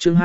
chương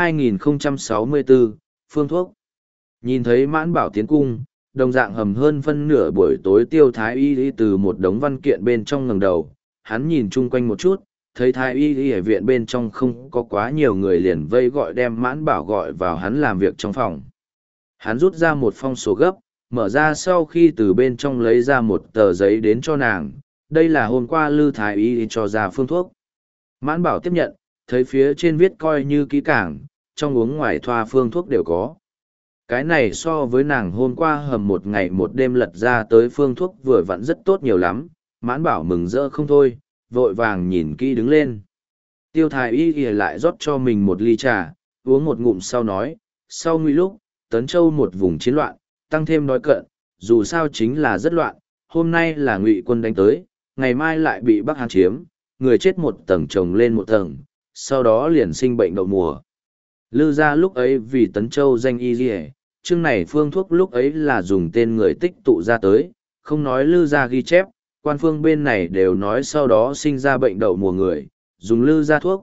2064, phương thuốc. Nhìn thấy Mãn Bảo tiến cung, đồng dạng hầm hơn phân nửa buổi tối Tiêu Thái Y từ một đống văn kiện bên trong ngẩng đầu, hắn nhìn chung quanh một chút, thấy Thái Y ở viện bên trong không có quá nhiều người liền vây gọi đem Mãn Bảo gọi vào hắn làm việc trong phòng. Hắn rút ra một phong sổ gấp, mở ra sau khi từ bên trong lấy ra một tờ giấy đến cho nàng, đây là hôm qua Lư Thái Y cho ra phương thuốc. Mãn Bảo tiếp nhận, thấy phía trên viết coi như kỹ càng, trong uống ngoài thoa phương thuốc đều có. Cái này so với nàng hôm qua hầm một ngày một đêm lật ra tới phương thuốc vừa vặn rất tốt nhiều lắm, Mãn Bảo mừng rỡ không thôi, vội vàng nhìn kỹ đứng lên. Tiêu Thái Y lại rót cho mình một ly trà, uống một ngụm sau nói, sau nguy lúc, Tấn Châu một vùng chiến loạn, tăng thêm đói cận, dù sao chính là rất loạn, hôm nay là Ngụy quân đánh tới, ngày mai lại bị Bắc Hán chiếm, người chết một tầng chồng lên một tầng, sau đó liền sinh bệnh đậu mùa. Lư gia lúc ấy vì Tấn Châu danh y liề, chương này phương thuốc lúc ấy là dùng tên người tích tụ ra tới, không nói Lư gia ghi chép, quan phương bên này đều nói sau đó sinh ra bệnh đậu mùa người, dùng Lư gia thuốc,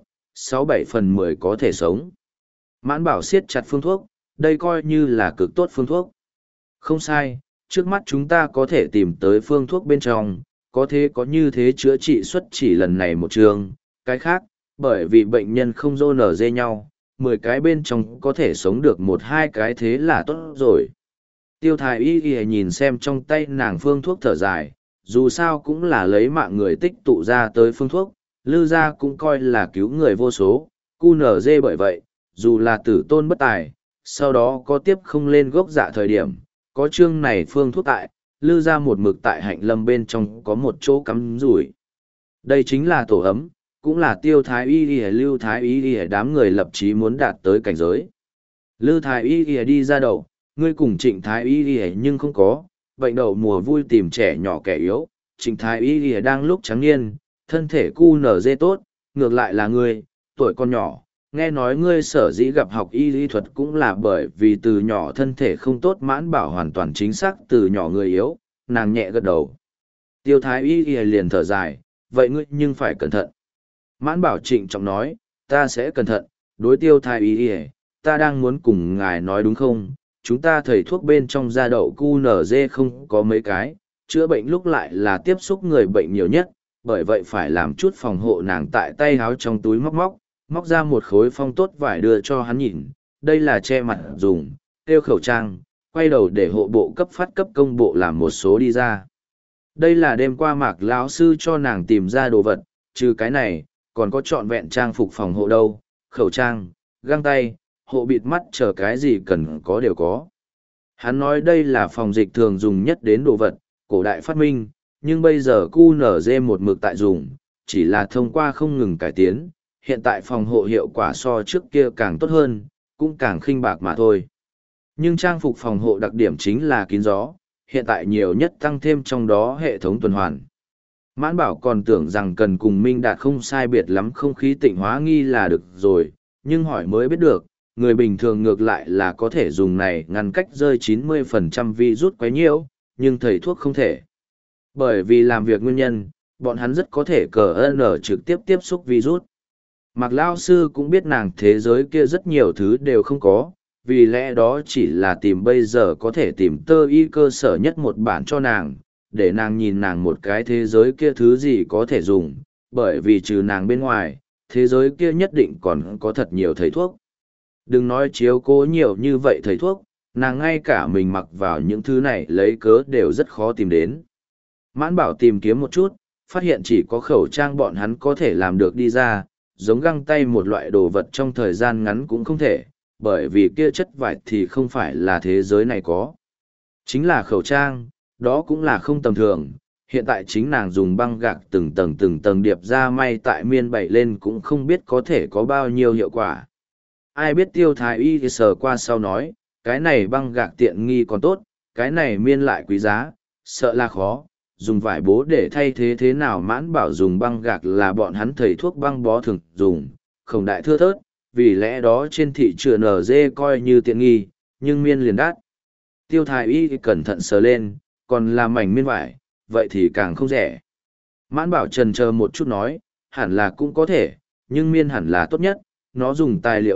6-7/10 có thể sống. Mãn Bảo siết chặt phương thuốc, đây coi như là cực tốt phương thuốc. Không sai, trước mắt chúng ta có thể tìm tới phương thuốc bên trong, có thế có như thế chữa trị xuất chỉ lần này một trường, cái khác, bởi vì bệnh nhân không dô nở dê nhau, 10 cái bên trong có thể sống được 1-2 cái thế là tốt rồi. Tiêu Thái Y nhìn xem trong tay nàng phương thuốc thở dài, dù sao cũng là lấy mạng người tích tụ ra tới phương thuốc, Lư gia cũng coi là cứu người vô số, cu nở dê bởi vậy, dù là tử tôn bất tài, sau đó có tiếp không lên gốc dạ thời điểm, có chương này phương thuốc tại, Lư gia một mực tại hạnh lâm bên trong có một chỗ cắm rủi. Đây chính là tổ ấm, cũng là Tiêu Thái Y Lưu Thái Y đám người lập chí muốn đạt tới cảnh giới. Lư Thái Y đi ra đầu, ngươi cùng Trịnh Thái Y nhưng không có, bệnh đậu mùa vui tìm trẻ nhỏ kẻ yếu, Trịnh Thái Y đang lúc trắng niên, thân thể cu nở dê tốt, ngược lại là ngươi, tuổi con nhỏ, nghe nói ngươi sở dĩ gặp học y lý thuật cũng là bởi vì từ nhỏ thân thể không tốt. Mãn Bảo hoàn toàn chính xác từ nhỏ người yếu, nàng nhẹ gật đầu. Tiêu Thái Y liền thở dài, vậy ngươi nhưng phải cẩn thận. Mãn Bảo trịnh trọng nói, ta sẽ cẩn thận, đối Tiêu Thái Y ta đang muốn cùng ngài nói đúng không, chúng ta thầy thuốc bên trong da đậu cu nở dê không có mấy cái, chữa bệnh lúc lại là tiếp xúc người bệnh nhiều nhất, bởi vậy phải làm chút phòng hộ. Nàng tại tay háo trong túi móc ra một khối phong tốt vải đưa cho hắn nhìn, đây là che mặt dùng, tiêu khẩu trang, quay đầu để hộ bộ cấp phát cấp công bộ làm một số đi ra. Đây là đêm qua Mạc lão sư cho nàng tìm ra đồ vật, trừ cái này, còn có trọn vẹn trang phục phòng hộ đâu, khẩu trang, găng tay, hộ bịt mắt chờ cái gì cần có đều có. Hắn nói đây là phòng dịch thường dùng nhất đến đồ vật, cổ đại phát minh, nhưng bây giờ QNZ một mực tại dùng, chỉ là thông qua không ngừng cải tiến, hiện tại phòng hộ hiệu quả so trước kia càng tốt hơn, cũng càng khinh bạc mà thôi. Nhưng trang phục phòng hộ đặc điểm chính là kín gió, hiện tại nhiều nhất tăng thêm trong đó hệ thống tuần hoàn. Mãn Bảo còn tưởng rằng cần cùng Minh Đạt không sai biệt lắm không khí tịnh hóa nghi là được rồi, nhưng hỏi mới biết được, người bình thường ngược lại là có thể dùng này ngăn cách rơi 90% virus quấy nhiễu, nhưng thầy thuốc không thể. Bởi vì làm việc nguyên nhân, bọn hắn rất có thể trực tiếp tiếp xúc virus. Mạc Lao Sư cũng biết nàng thế giới kia rất nhiều thứ đều không có, vì lẽ đó chỉ là tìm bây giờ có thể tìm tơ y cơ sở nhất một bản cho nàng, để nàng nhìn nàng một cái thế giới kia thứ gì có thể dùng, bởi vì trừ nàng bên ngoài, thế giới kia nhất định còn có thật nhiều thầy thuốc. Đừng nói chiếu cố nhiều như vậy thầy thuốc, nàng ngay cả mình mặc vào những thứ này lấy cớ đều rất khó tìm đến. Mãn Bảo tìm kiếm một chút, phát hiện chỉ có khẩu trang bọn hắn có thể làm được đi ra, giống găng tay một loại đồ vật trong thời gian ngắn cũng không thể, bởi vì kia chất vải thì không phải là thế giới này có. Chính là khẩu trang, đó cũng là không tầm thường, hiện tại chính nàng dùng băng gạc từng tầng điệp ra may tại miên bày lên cũng không biết có thể có bao nhiêu hiệu quả. Ai biết Tiêu Thái Y thì sờ qua sau nói, cái này băng gạc tiện nghi còn tốt, cái này miên lại quý giá, sợ là khó, dùng vải bố để thay thế thế nào. Mãn Bảo dùng băng gạc là bọn hắn thầy thuốc băng bó thường dùng, không đại thưa thớt, vì lẽ đó trên thị trường NG coi như tiện nghi, nhưng miên liền đắt. Tiêu Thái Y cẩn thận sờ lên, còn là mảnh miên vải, vậy thì càng không rẻ. Mãn Bảo chần chờ một chút nói, hẳn là cũng có thể, nhưng miên hẳn là tốt nhất, nó dùng tài liệu ít,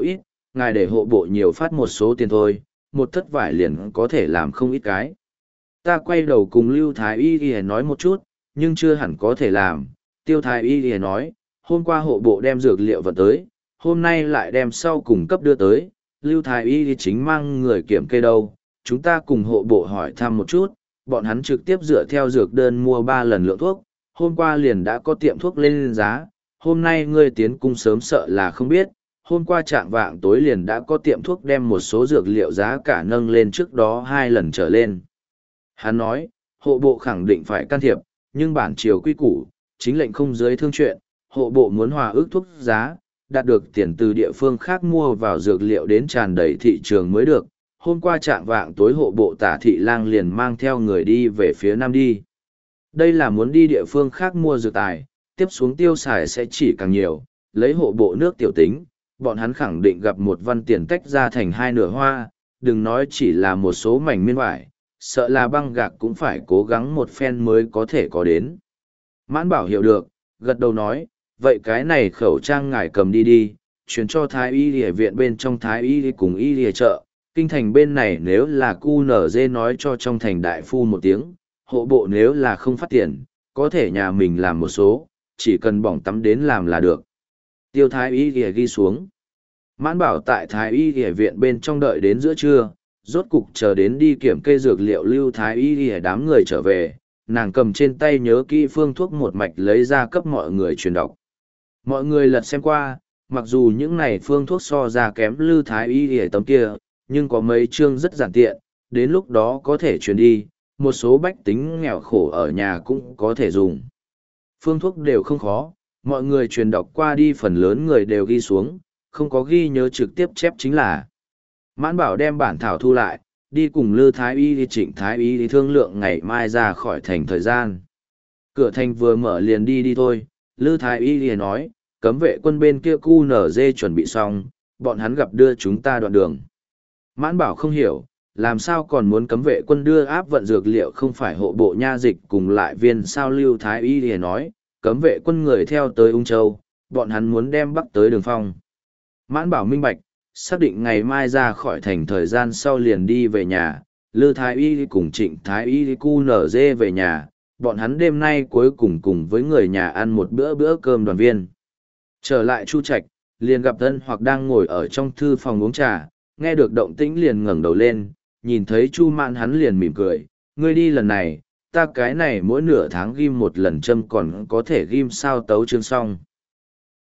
ngài để hộ bộ nhiều phát một số tiền thôi, một thất vải liền có thể làm không ít cái. Ta quay đầu cùng Lưu Thái Y Y nói một chút, nhưng chưa hẳn có thể làm. Tiêu Thái Y Y nói, hôm qua hộ bộ đem dược liệu vận tới, hôm nay lại đem sau cùng cấp đưa tới, Lưu Thái Y Y chính mang người kiểm kê đâu, chúng ta cùng hộ bộ hỏi thăm một chút, bọn hắn trực tiếp dựa theo dược đơn mua 3 lần lượng thuốc, hôm qua liền đã có tiệm thuốc lên giá, hôm nay ngươi tiến cung sớm sợ là không biết, hôm qua trạng vạng tối liền đã có tiệm thuốc đem một số dược liệu giá cả nâng lên trước đó 2 lần trở lên. Hắn nói, hộ bộ khẳng định phải can thiệp, nhưng bản triều quy củ, chính lệnh không dưới thương chuyện, hộ bộ muốn hòa ước thuốc giá, đạt được tiền từ địa phương khác mua vào dược liệu đến tràn đầy thị trường mới được. Hôm qua trạng vạng tối hộ bộ Tả Thị Lang liền mang theo người đi về phía nam đi. Đây là muốn đi địa phương khác mua dược tài, tiếp xuống tiêu xài sẽ chỉ càng nhiều, lấy hộ bộ nước tiểu tính, bọn hắn khẳng định gặp một văn tiền tách ra thành 2 nửa hoa, đừng nói chỉ là một số mảnh miên vải, sợ là băng gạc cũng phải cố gắng một phen mới có thể có đến. Mãn Bảo hiểu được, gật đầu nói, vậy cái này khẩu trang ngài cầm đi đi, chuyển cho Thái Y Lìa viện bên trong Thái Y cùng Y Lìa chợ, kinh thành bên này nếu là QNZ nói cho trong thành đại phu một tiếng, hộ bộ nếu là không phát tiền, có thể nhà mình làm một số, chỉ cần bỏng tắm đến làm là được. Tiêu Thái Y Lìa ghi xuống. Mãn Bảo tại Thái Y Lìa viện bên trong đợi đến giữa trưa, rốt cục chờ đến đi kiểm kê dược liệu Lưu Thái Y Lìa đám người trở về, nàng cầm trên tay nhớ kỹ phương thuốc một mạch lấy ra cấp mọi người truyền đọc. Mọi người lật xem qua, mặc dù những này phương thuốc so ra kém Lưu Thái Y Lìa tấm kia, nhưng có mấy chương rất giản tiện, đến lúc đó có thể truyền đi, một số bách tính nghèo khổ ở nhà cũng có thể dùng. Phương thuốc đều không khó, mọi người truyền đọc qua đi phần lớn người đều ghi xuống, không có ghi nhớ trực tiếp chép chính là. Mãn Bảo đem bản thảo thu lại, đi cùng Lư Thái Y đi Trịnh Thái Y đi thương lượng ngày mai ra khỏi thành thời gian. Cửa thành vừa mở liền đi thôi, Lư Thái Y liền nói, cấm vệ quân bên kia QNZ chuẩn bị xong, bọn hắn gặp đưa chúng ta đoạn đường. Mãn Bảo không hiểu, làm sao còn muốn cấm vệ quân đưa áp vận dược liệu không phải hộ bộ nha dịch cùng lại viên sao Lưu Thái Y liền nói, cấm vệ quân người theo tới Ung Châu, bọn hắn muốn đem Bắc tới Đường Phong. Mãn Bảo minh bạch, xác định ngày mai ra khỏi thành thời gian sau liền đi về nhà, Lư Thái Y cùng Trịnh Thái Y QNZ về nhà, bọn hắn đêm nay cuối cùng cùng với người nhà ăn một bữa cơm đoàn viên. Trở lại Chu Trạch, liền gặp Thân Hoặc đang ngồi ở trong thư phòng uống trà, nghe được động tĩnh liền ngẩng đầu lên, nhìn thấy Chu Mạn hắn liền mỉm cười, ngươi đi lần này, ta cái này mỗi nửa tháng ghim một lần châm còn có thể ghim sao tấu chương xong.